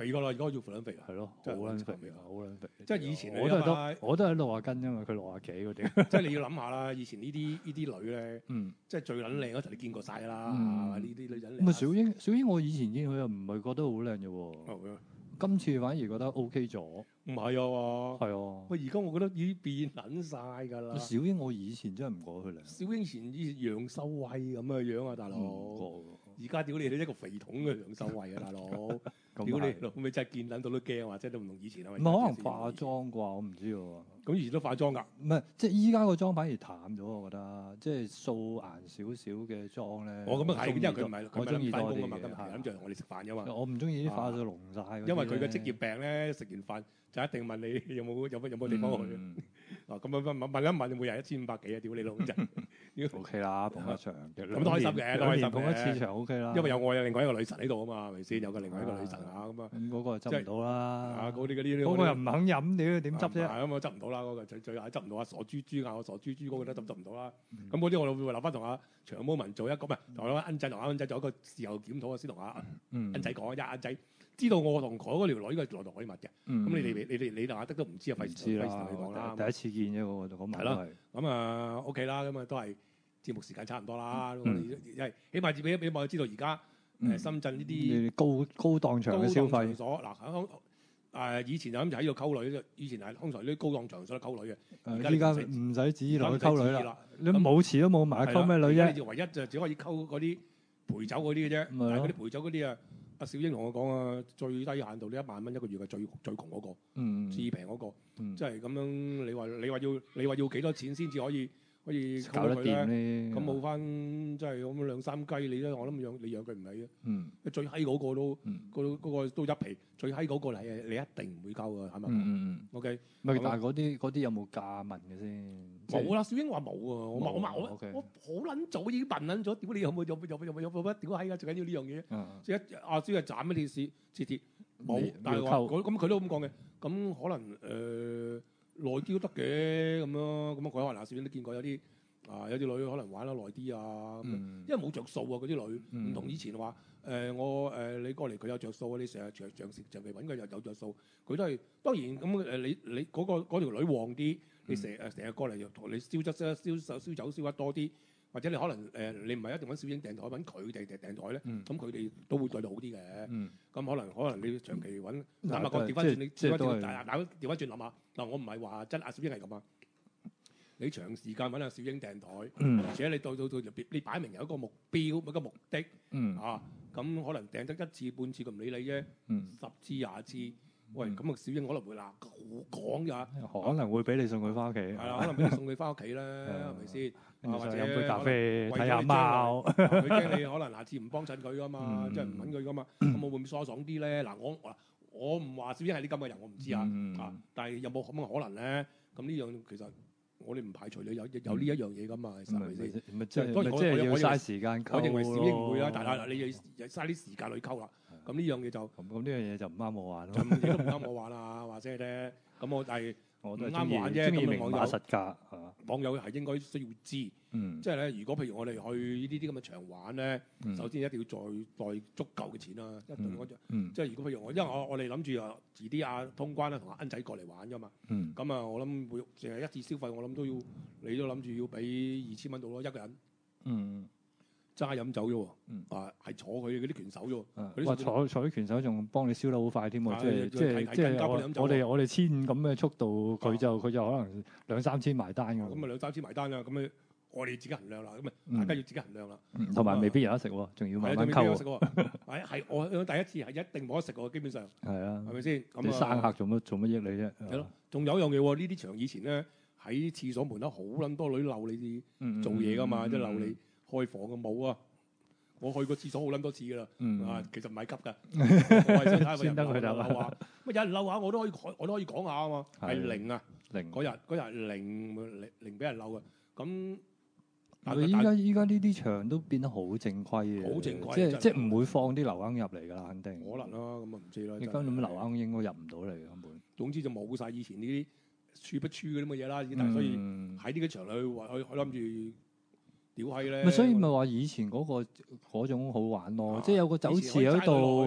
[SPEAKER 2] 肥過啦，而家要肥撚肥啊！
[SPEAKER 3] 係咯，好撚肥啊，好撚肥。
[SPEAKER 2] 即係以前
[SPEAKER 3] 我都係60斤啫嘛，佢60幾嗰啲。
[SPEAKER 2] 即係你要諗下啦，以前呢啲女咧，即係最撚靚嗰陣，你見過晒啦，係嘛？呢啲女人靚。
[SPEAKER 3] 咁啊，小英我以前見佢又唔係覺得好靚嘅喎。今次反而覺得 OK 咗。
[SPEAKER 2] 唔係啊，
[SPEAKER 3] 係啊。
[SPEAKER 2] 喂，而家我覺得已經變撚晒㗎啦。
[SPEAKER 3] 小英我以前真係唔覺得佢靚。
[SPEAKER 2] 小英以前楊秀惠咁嘅樣啊，大佬。而家屌你一個肥筒嘅楊秀惠啊，大佬。屌你老味真係見撚到都驚啊！即係都唔同以前啊。
[SPEAKER 3] 唔係可能化妝啩？我唔知喎。
[SPEAKER 2] 咁以前都化妝㗎？
[SPEAKER 3] 唔係，即係依家個妝反而淡咗，我覺得。即係素顏少少嘅妝咧。
[SPEAKER 2] 咁啊係，因為佢唔係
[SPEAKER 3] 我中意
[SPEAKER 2] 翻工
[SPEAKER 3] 多啲
[SPEAKER 2] 啊嘛，今日諗住我哋食飯㗎嘛。
[SPEAKER 3] 我唔中意啲化到濃晒。
[SPEAKER 2] 因為佢嘅職業病咧，食完飯就一定問你有冇地方去。咁問一問，每日1500幾啊！屌你老真。
[SPEAKER 3] O K 啦，捧一場
[SPEAKER 2] 咁都開心嘅，都開心
[SPEAKER 3] 捧一次場 O K 啦。
[SPEAKER 2] 因為我有另外一個女神喺度啊嘛，係咪先？有另外一個女神啊咁啊。
[SPEAKER 3] 咁嗰個執唔到啦。
[SPEAKER 2] 嗰啲
[SPEAKER 3] 嗰個又唔肯飲，屌點執啫？
[SPEAKER 2] 咁啊執唔到啦，嗰個最係執唔到啊！傻豬豬啊，我傻豬豬嗰個都執唔到啦。咁嗰啲我會留翻同阿長毛文做一個，唔係同阿恩仔做一個事後檢討啊，先同阿恩仔講啊，恩仔。知道我同嗰條女嘅來來往往嘅，咁你阿德都唔知啊，費事同佢講啦。
[SPEAKER 3] 第一次見啫，我講埋
[SPEAKER 2] 係咯。咁啊 OK 啦，咁啊都係節目時間差唔多啦。因為起碼俾我知道而家深圳呢啲
[SPEAKER 3] 高檔場嘅消費
[SPEAKER 2] 所嗱，以前就諗住喺度溝女啫，以前係通常啲高檔場所溝女嘅。
[SPEAKER 3] 依家唔使旨意落去溝女啦，你冇詞都冇埋，溝咩女啫？
[SPEAKER 2] 唯一就只可以溝嗰啲陪酒嗰啲嘅啫，但係嗰啲陪酒嗰啲啊。阿小英同我講啊，最低限度呢1萬蚊一個月係最窮嗰個，最平嗰個，即係咁樣。你話要幾多錢先至可以
[SPEAKER 3] 搞得掂咧？
[SPEAKER 2] 咁冇翻即係咁2、3雞，你咧我諗你養佢唔起啊。最閪嗰個都嗰個都一皮，最閪嗰個係你一定唔會溝啊，係咪？OK。但
[SPEAKER 3] 係嗰啲有冇價問嘅先？
[SPEAKER 2] 冇啦，小英話冇啊，我好撚早已經問撚咗，屌你有冇乜屌閪啊！最緊要呢樣嘢，即係阿小係斬一啲鐵鐵冇，但係話咁佢都咁講嘅，咁可能耐啲都得嘅咁咯，咁佢可能小英都見過有啲女可能玩得耐啲啊，因為冇着數啊嗰啲女，唔同以前話你過嚟佢有着數啊，你成日長期揾佢又有着數，佢都係當然咁你嗰條女旺啲。你成日過嚟又同你燒酒燒得多啲，或者你可能你唔係一定揾小英訂台，揾佢哋訂台咧，咁佢哋都會對你好啲嘅。咁可能你長期揾，坦白講調翻轉，你調翻轉諗下嗱，我唔係話真阿小英係咁啊。你長時間揾阿小英訂台，而且你到你擺明有一個目標，一個目的啊，咁可能訂得1次半次佢唔理你啫，10次20次。喂，咁啊小英可能會嗱講㗎，
[SPEAKER 3] 可能會俾你送佢翻屋企，
[SPEAKER 2] 係啦，可能俾你送佢翻屋企啦，係咪先？
[SPEAKER 3] 或者飲杯咖啡睇下貓，
[SPEAKER 2] 佢驚你可能下次唔幫襯佢㗎嘛，即係唔揾佢㗎嘛，咁我會唔會疏爽啲咧？嗱，我唔話小英係啲咁嘅人，我唔知啊，但係有冇咁嘅可能咧？咁呢樣其實我哋唔排除你有呢一樣嘢㗎嘛，係咪先？
[SPEAKER 3] 咪即係要嘥時間溝咯。
[SPEAKER 2] 我認為小英唔會啦，但係你要嘥啲時間去溝啦。咁呢樣嘢就
[SPEAKER 3] 咁呢樣嘢就唔啱我玩咯，
[SPEAKER 2] 亦都唔啱我玩啊！話聲咧，咁但係
[SPEAKER 3] 我都
[SPEAKER 2] 唔啱玩啫。咁
[SPEAKER 3] 明碼實價，
[SPEAKER 2] 網友係應該需要知，即係咧，如果譬如我哋去呢啲咁嘅場玩咧，首先一定要再足夠嘅錢啦，即係如果譬如因為我哋諗住遲啲通關啦，同阿恩仔過嚟玩㗎嘛，咁我諗會淨係一次消費，我諗你都諗住要俾2000蚊到咯，一個人。齋飲酒啫喎，係坐佢哋嗰啲拳手啫喎。
[SPEAKER 3] 哇，坐啲拳手仲幫你燒得好快添喎，即係我哋1500咁嘅速度，佢就可能2、3千埋單㗎。
[SPEAKER 2] 咁啊2、3千埋單啦，咁我哋自己衡量啦，咁大家要自己衡量啦。
[SPEAKER 3] 同埋未必有得食喎，仲要慢慢溝喎。
[SPEAKER 2] 係我第一次係一定冇得食喎，基本上。係
[SPEAKER 3] 啊，
[SPEAKER 2] 係咪先？
[SPEAKER 3] 你生客做乜益你啫？
[SPEAKER 2] 係咯，仲有一樣嘢喎，呢啲場以前咧喺廁所門口好撚多女鬧你啲做嘢㗎嘛，即係鬧你。開房嘅冇啊！我去過廁所好撚多次㗎啦，其實唔係急㗎，我係想睇下有人嬲啊！乜有人嬲下我都可以講下啊嘛，係零啊，嗰日零俾人嬲啊！咁
[SPEAKER 3] 依家呢啲場都變得好正規嘅，
[SPEAKER 2] 好正規，
[SPEAKER 3] 即係唔會放啲流鶯入嚟㗎啦，肯定。
[SPEAKER 2] 可能啦，咁啊唔知啦。
[SPEAKER 3] 而家咁流鶯應該入唔到嚟根本。
[SPEAKER 2] 總之就冇晒以前呢啲處不處嗰啲咁嘅嘢啦，但係所以喺呢個場去諗住。屌閪咧！
[SPEAKER 3] 所以咪話以前嗰種好玩咯，即係有個酒池喺度，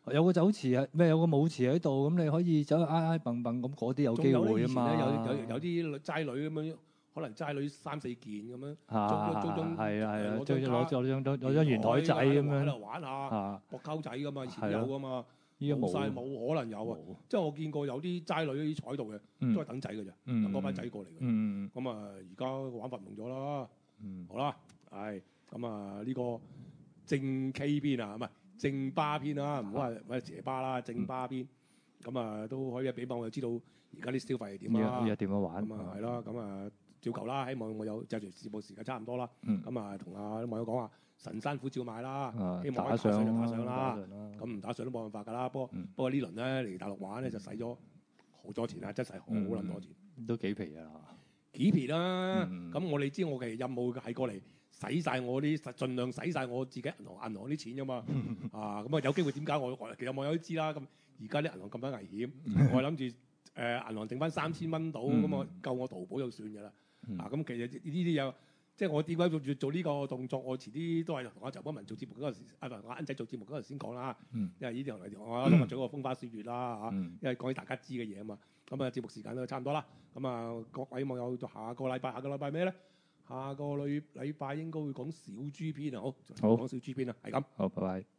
[SPEAKER 3] 有個酒池啊，咩有個舞池喺度，咁你可以走去挨挨蹦蹦，咁嗰啲有機會啊嘛。
[SPEAKER 2] 有啲齋女咁樣，可能齋女3-4件咁樣，租張
[SPEAKER 3] 係啊，攞張圓台仔咁樣
[SPEAKER 2] 喺度玩下，搏溝仔噶嘛，以前有噶嘛。
[SPEAKER 3] 依家冇
[SPEAKER 2] 可能有啊！即係我見過有啲齋女坐喺度嘅，都係等仔嘅啫，等嗰班仔過嚟嘅。咁啊，而家玩法唔同咗啦。好啦，係咁啊，呢個正 K 篇啊，唔係正巴篇啦，唔好話邪巴啦，正巴篇。咁啊，都可以俾我又知道而家啲消費係點啦。
[SPEAKER 3] 而家點樣玩？
[SPEAKER 2] 咁啊係啦，咁啊照舊啦，希望我有就住節目時間差唔多啦。咁啊，同啲網友講話。神山虎照買啦，希望可以打上就打上啦。咁唔打上都冇辦法㗎啦。不過呢輪咧嚟大陸玩咧就使咗好多錢啦，真係好撚多錢。
[SPEAKER 3] 都幾皮啊！
[SPEAKER 2] 幾皮啦。咁我哋知我嘅任務係過嚟使晒我啲，盡量使晒我自己銀行啲錢㗎嘛。咁啊有機會點解其實網友都知啦。咁而家啲銀行咁多危險，我係諗住銀行剩翻3000蚊到，咁啊夠我淘寶就算㗎啦。咁其實呢啲有。即係我點解要做呢個動作？我遲啲都係同阿周邦文做節目嗰陣時，同阿恩仔做節目嗰陣先講啦。因為呢啲我都話做個風花雪月啦嚇，因為講啲大家知嘅嘢啊嘛。咁啊節目時間都差唔多啦。咁啊各位網友，下個禮拜咩咧？下個禮拜應該會講小豬篇啊，好講小豬篇啊，係咁。
[SPEAKER 3] 好，拜拜。